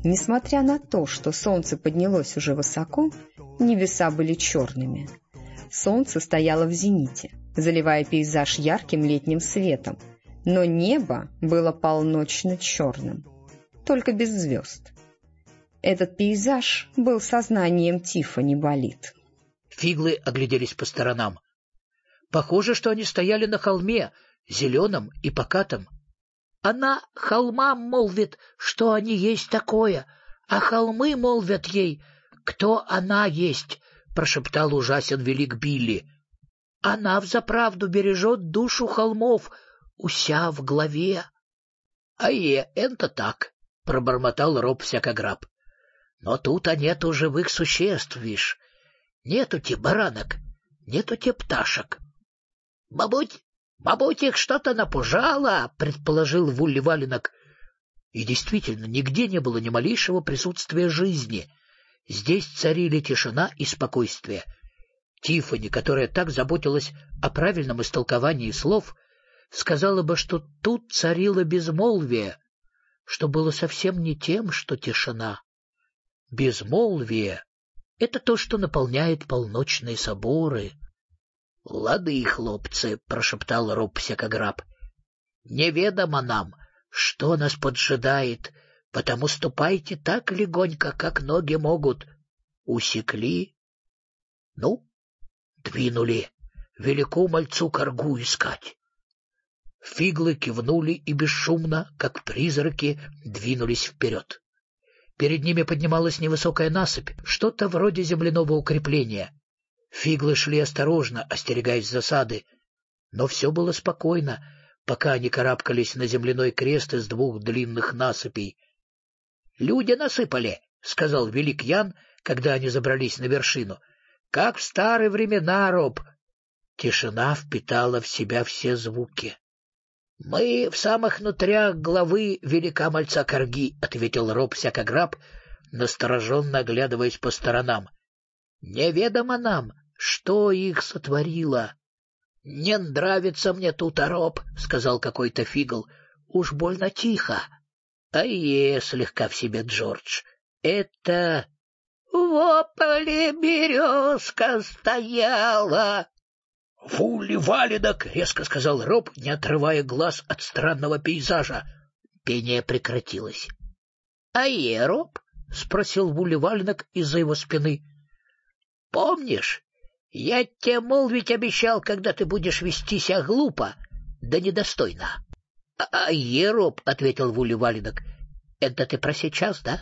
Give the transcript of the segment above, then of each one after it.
Несмотря на то, что солнце поднялось уже высоко, небеса были черными. Солнце стояло в зените, заливая пейзаж ярким летним светом, но небо было полночно-черным, только без звезд. Этот пейзаж был сознанием Тиффани Болит. Фиглы огляделись по сторонам. Похоже, что они стояли на холме, зеленом и покатом. Она холмам молвит, что они есть такое, а холмы молвят ей, кто она есть, — прошептал ужасен велик Билли. Она взаправду бережет душу холмов, уся в главе. — это так, — пробормотал Роб Всякограб. — Но тут нету живых существ, вишь. Нету те баранок, нету те пташек. — Бабуть их что-то напужало, — предположил Вулли Валенок. И действительно, нигде не было ни малейшего присутствия жизни. Здесь царили тишина и спокойствие. Тиффани, которая так заботилась о правильном истолковании слов, сказала бы, что тут царило безмолвие, что было совсем не тем, что тишина. Безмолвие — это то, что наполняет полночные соборы. — Лады, хлопцы, — прошептал Роб Всякограб. — Неведомо нам, что нас поджидает, потому ступайте так легонько, как ноги могут. Усекли? Ну, двинули. Велику мальцу коргу искать. Фиглы кивнули и бесшумно, как призраки, двинулись вперед. Перед ними поднималась невысокая насыпь, что-то вроде земляного укрепления. Фиглы шли осторожно, остерегаясь засады, но все было спокойно, пока они карабкались на земляной крест из двух длинных насыпей. — Люди насыпали, — сказал велик Ян, когда они забрались на вершину. — Как в старые времена, Роб. Тишина впитала в себя все звуки. — Мы в самых нутрях главы велика мальца Корги, — ответил Роб Всякограб, настороженно оглядываясь по сторонам. — Неведомо нам, что их сотворило. — Не нравится мне тут, Роб, — сказал какой-то фигл. — Уж больно тихо. — слегка в себе Джордж. — Это... — В поле березка стояла. — Вулли Валенок, — резко сказал Роб, не отрывая глаз от странного пейзажа. Пение прекратилось. — Роб? — спросил Вулли Валенок из-за его спины. — Помнишь, я тебе молвить обещал, когда ты будешь вести себя глупо, да недостойно. — Роб, — ответил Вулли Валенок, — это ты про сейчас, да?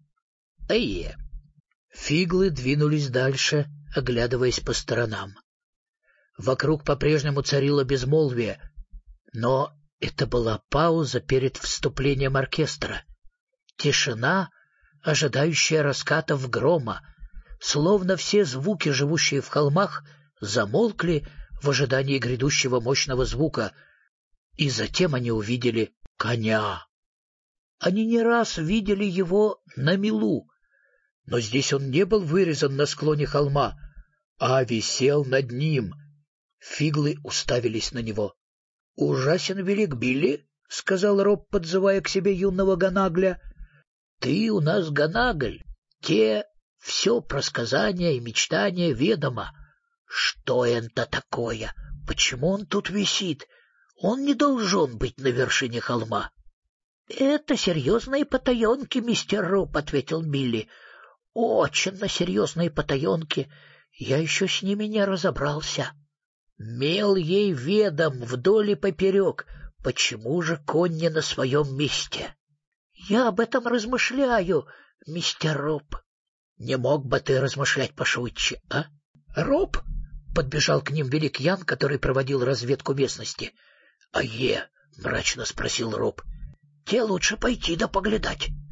— Фиглы двинулись дальше, оглядываясь по сторонам. Вокруг по-прежнему царило безмолвие, но это была пауза перед вступлением оркестра. Тишина, ожидающая раскатов грома, словно все звуки, живущие в холмах, замолкли в ожидании грядущего мощного звука, и затем они увидели коня. Они не раз видели его на милу, но здесь он не был вырезан на склоне холма, а висел над ним. Фиглы уставились на него. — Ужасен велик Билли, — сказал Роб, подзывая к себе юного Ганагля. — Ты у нас Ганагль, те все про сказания и мечтания ведомо. Что это такое? Почему он тут висит? Он не должен быть на вершине холма. — Это серьезные потаенки, мистер Роб, — ответил Билли. — Очень серьезные потаенки. Я еще с ними не разобрался. Мел ей ведом вдоль и поперек. Почему же конь не на своем месте? — Я об этом размышляю, мистер Роб. — Не мог бы ты размышлять пошутче, а? — Роб! — подбежал к ним велик Ян, который проводил разведку местности. — мрачно спросил Роб. — Те лучше пойти да поглядать.